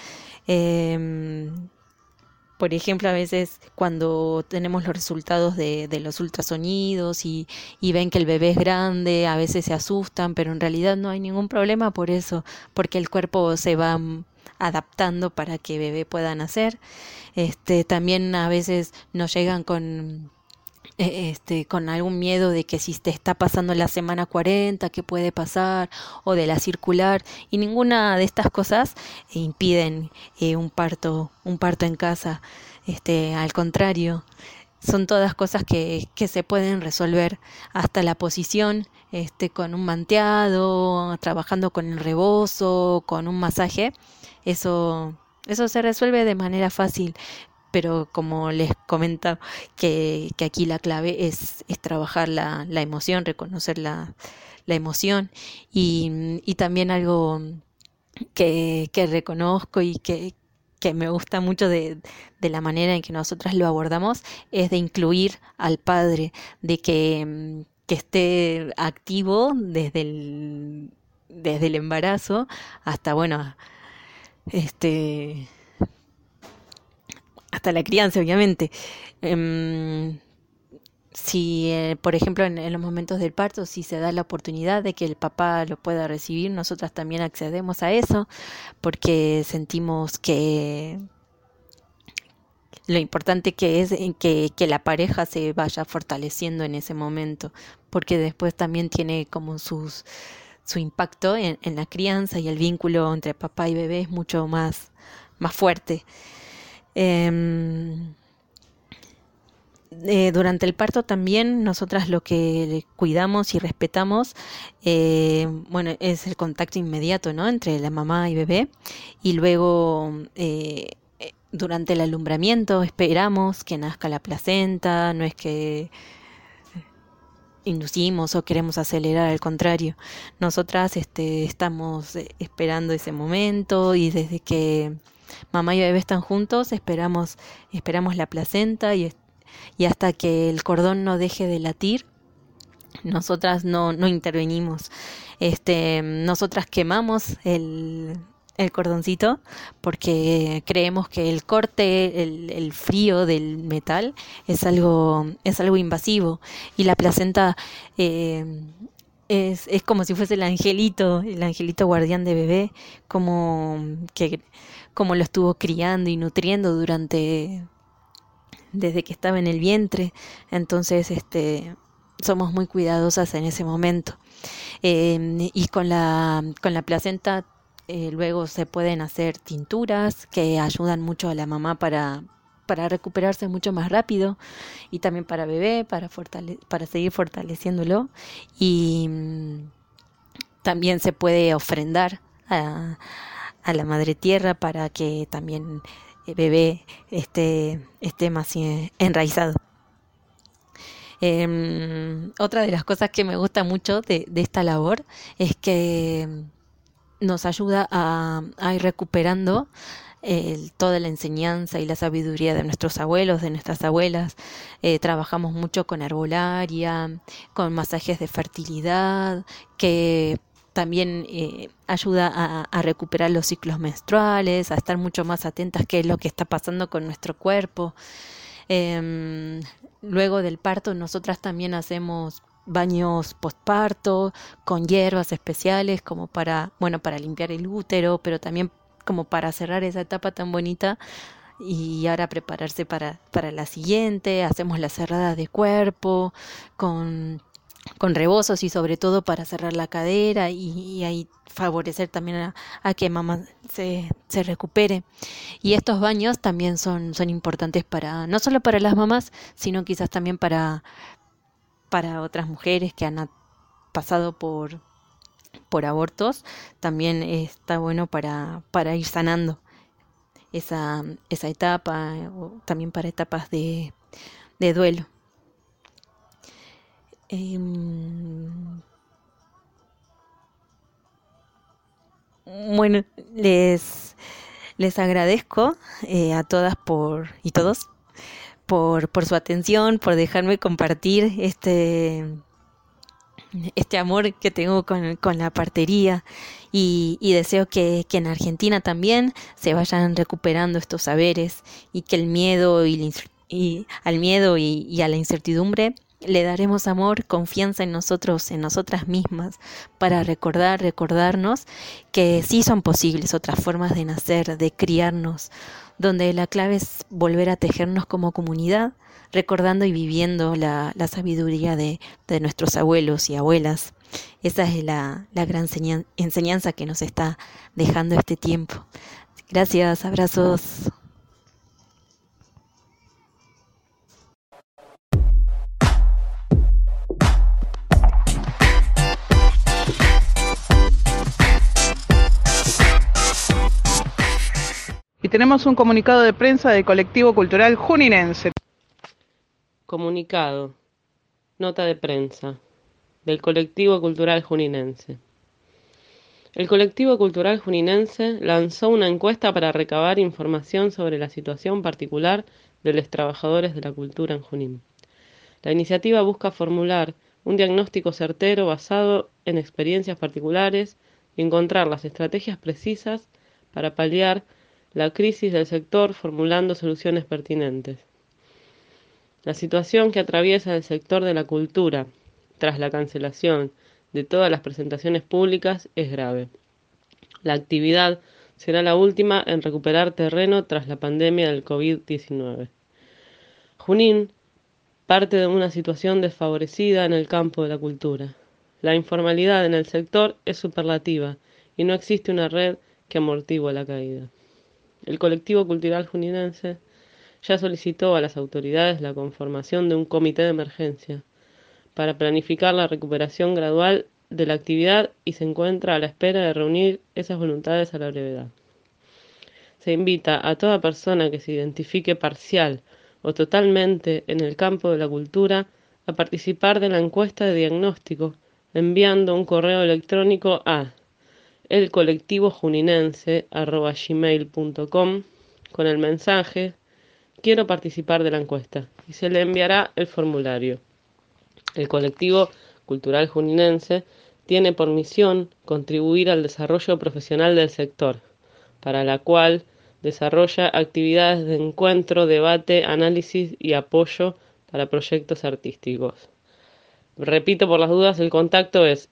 Por ejemplo, a veces cuando tenemos los resultados de los ultrasonidos y ven que el bebé es grande, a veces se asustan, pero en realidad no hay ningún problema por eso, porque el cuerpo se va adaptando para que el bebé pueda nacer. También a veces nos llegan con algún miedo de que si te está pasando la semana 40, ¿qué puede pasar? O de la circular, y ninguna de estas cosas impiden un parto en casa. Al contrario, son todas cosas que se pueden resolver, hasta la posición, con un manteado, trabajando con el rebozo, con un masaje. Eso se resuelve de manera fácil. Pero como les comento, que aquí la clave es trabajar la emoción, reconocer la emoción, y también algo que reconozco y que me gusta mucho de la manera en que nosotras lo abordamos, es de incluir al padre, de que esté activo desde el embarazo hasta, bueno, hasta la crianza, obviamente. Si, por ejemplo, en los momentos del parto, si se da la oportunidad de que el papá lo pueda recibir, nosotras también accedemos a eso, porque sentimos que lo importante que es que la pareja se vaya fortaleciendo en ese momento, porque después también tiene como su impacto en la crianza, y el vínculo entre papá y bebé es mucho más fuerte. durante el parto también nosotras lo que cuidamos y respetamos, bueno, es el contacto inmediato, ¿no? Entre la mamá y bebé, y luego durante el alumbramiento esperamos que nazca la placenta, no es que inducimos o queremos acelerar, al contrario, nosotras estamos esperando ese momento, y desde que mamá y bebé están juntos esperamos la placenta, y hasta que el cordón no deje de latir, nosotras no intervenimos. Nosotras quemamos el cordoncito porque creemos que el corte, el frío del metal es algo invasivo, y la placenta es como si fuese el angelito guardián de bebé, como lo estuvo criando y nutriendo desde que estaba en el vientre. Entonces somos muy cuidadosas en ese momento. Y con la placenta luego se pueden hacer tinturas que ayudan mucho a la mamá para recuperarse mucho más rápido, y también para bebé, para seguir fortaleciéndolo. Y también se puede ofrendar a la madre tierra para que también el bebé esté más enraizado. Otra de las cosas que me gusta mucho de esta labor es que nos ayuda a ir recuperando toda la enseñanza y la sabiduría de nuestros abuelos, de nuestras abuelas. Trabajamos mucho con herbolaria, con masajes de fertilidad, que también ayuda a recuperar los ciclos menstruales, a estar mucho más atentas qué es lo que está pasando con nuestro cuerpo. Luego del parto nosotras también hacemos baños postparto con hierbas especiales como para limpiar el útero, pero también como para cerrar esa etapa tan bonita y ahora prepararse para la siguiente. Hacemos la cerrada de cuerpo con rebozos, y sobre todo para cerrar la cadera y ahí favorecer también a que mamá se recupere. Y estos baños también son importantes no solo para las mamás, sino quizás también para otras mujeres que han pasado por abortos. También está bueno para ir sanando esa etapa, o también para etapas de duelo. Bueno, les agradezco a todas y todos por su atención, por dejarme compartir este amor que tengo con la partería, y deseo que en Argentina también se vayan recuperando estos saberes, y que el miedo al miedo y a la incertidumbre le daremos amor, confianza en nosotros, en nosotras mismas, para recordarnos que sí son posibles otras formas de nacer, de criarnos, donde la clave es volver a tejernos como comunidad, recordando y viviendo la sabiduría de nuestros abuelos y abuelas. Esa es la gran enseñanza que nos está dejando este tiempo. Gracias, abrazos. Y tenemos un comunicado de prensa del Colectivo Cultural Juninense. Comunicado. Nota de prensa del Colectivo Cultural Juninense. El Colectivo Cultural Juninense lanzó una encuesta para recabar información sobre la situación particular de los trabajadores de la cultura en Junín. La iniciativa busca formular un diagnóstico certero basado en experiencias particulares y encontrar las estrategias precisas para paliar la crisis del sector, formulando soluciones pertinentes. La situación que atraviesa el sector de la cultura tras la cancelación de todas las presentaciones públicas es grave. La actividad será la última en recuperar terreno tras la pandemia del COVID-19. Junín parte de una situación desfavorecida en el campo de la cultura. La informalidad en el sector es superlativa y no existe una red que amortigue la caída. El Colectivo Cultural Juninense ya solicitó a las autoridades la conformación de un comité de emergencia para planificar la recuperación gradual de la actividad y se encuentra a la espera de reunir esas voluntades a la brevedad. Se invita a toda persona que se identifique parcial o totalmente en el campo de la cultura a participar de la encuesta de diagnóstico enviando un correo electrónico a elcolectivojuninense@gmail.com con el mensaje "Quiero participar de la encuesta" y se le enviará el formulario. El colectivo cultural juninense tiene por misión contribuir al desarrollo profesional del sector, para la cual desarrolla actividades de encuentro, debate, análisis y apoyo para proyectos artísticos. Repito por las dudas, el contacto es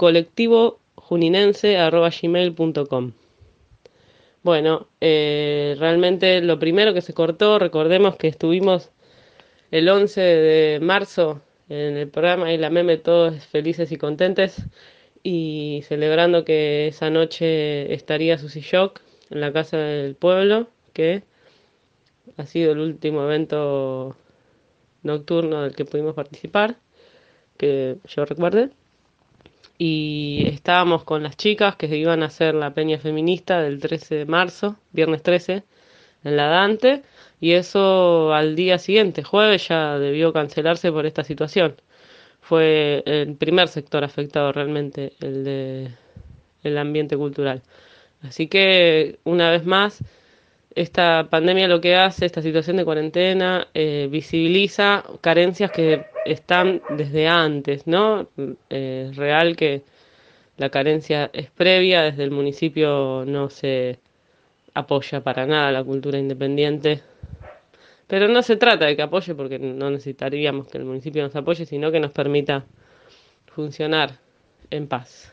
elcolectivojuninense@gmail.com. Bueno, realmente lo primero que se cortó, recordemos que estuvimos el 11 de marzo en el programa Ay la Meme todos felices y contentes y celebrando que esa noche estaría Susy Shock en la Casa del Pueblo, que ha sido el último evento nocturno del que pudimos participar, que yo recuerde. Y estábamos con las chicas que iban a hacer la peña feminista del 13 de marzo, viernes 13, en la Dante, y eso al día siguiente, jueves, ya debió cancelarse por esta situación. Fue el primer sector afectado realmente, el ambiente cultural. Así que, una vez más, esta pandemia lo que hace, esta situación de cuarentena, visibiliza carencias que están desde antes, ¿no? Es real que la carencia es previa, desde el municipio no se apoya para nada la cultura independiente, pero no se trata de que apoye porque no necesitaríamos que el municipio nos apoye, sino que nos permita funcionar en paz.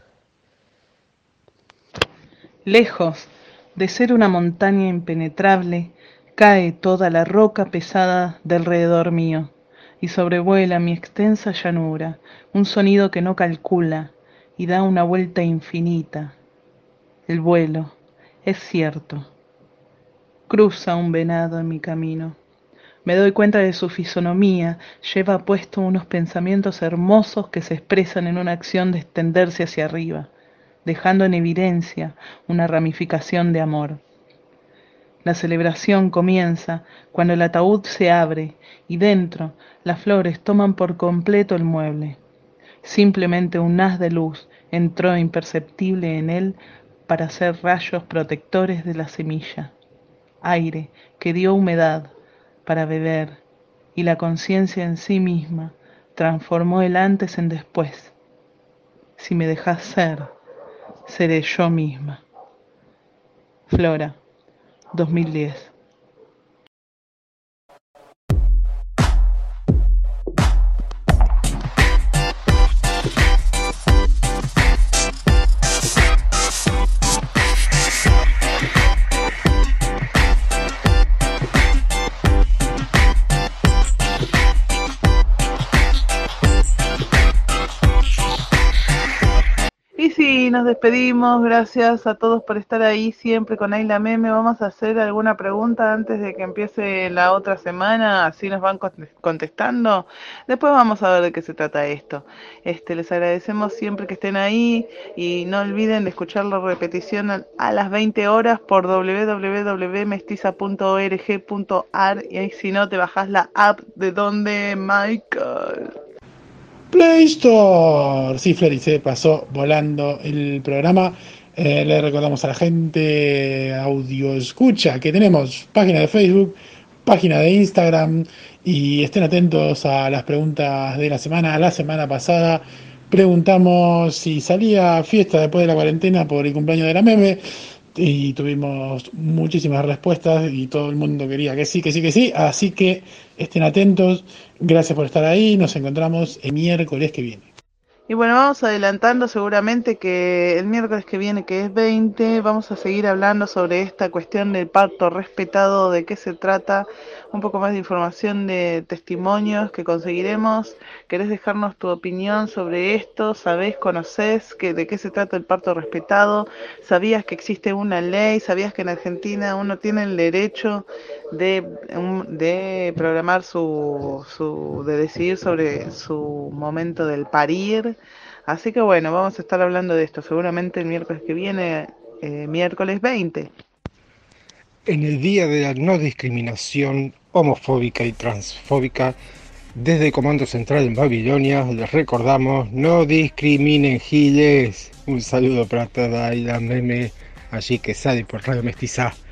Lejos de ser una montaña impenetrable, cae toda la roca pesada de alrededor mío, y sobrevuela mi extensa llanura, un sonido que no calcula, y da una vuelta infinita. El vuelo, es cierto, cruza un venado en mi camino. Me doy cuenta de su fisonomía, lleva puesto unos pensamientos hermosos que se expresan en una acción de extenderse hacia arriba, dejando en evidencia una ramificación de amor. La celebración comienza cuando el ataúd se abre y dentro las flores toman por completo el mueble. Simplemente un haz de luz entró imperceptible en él para ser rayos protectores de la semilla, aire que dio humedad para beber, y la conciencia en sí misma transformó el antes en después. Si me dejas ser, seré yo misma. Flora, 2010. Y sí, nos despedimos, gracias a todos por estar ahí siempre con Ay la Meme. Vamos a hacer alguna pregunta antes de que empiece la otra semana, así nos van contestando. Después vamos a ver de qué se trata esto. Les agradecemos siempre que estén ahí y no olviden de escuchar la repetición a las 20 horas por www.mestiza.org.ar y ahí si no te bajás la app de donde, Michael. Play Store. Sí, Flori, se pasó volando el programa. Le recordamos a la gente audio escucha que tenemos página de Facebook, página de Instagram y estén atentos a las preguntas de la semana. La semana pasada preguntamos si salía fiesta después de la cuarentena por el cumpleaños de la Meme y tuvimos muchísimas respuestas y todo el mundo quería que sí, que sí, que sí. Así que estén atentos. Gracias por estar ahí. Nos encontramos el miércoles que viene. Y bueno, vamos adelantando seguramente que el miércoles que viene, que es 20, vamos a seguir hablando sobre esta cuestión del parto respetado, de qué se trata, un poco más de información, de testimonios que conseguiremos. ¿Querés dejarnos tu opinión sobre esto? ¿Sabés, conocés de qué se trata el parto respetado? ¿Sabías que existe una ley? ¿Sabías que en Argentina uno tiene el derecho de programar de decidir sobre su momento del parir? Así que bueno, vamos a estar hablando de esto seguramente el miércoles que viene, miércoles 20. En el Día de la No Discriminación Homofóbica y Transfóbica, desde Comando Central en Babilonia, les recordamos: no discriminen, giles. Un saludo para toda la meme allí que sale por Radio Mestiza.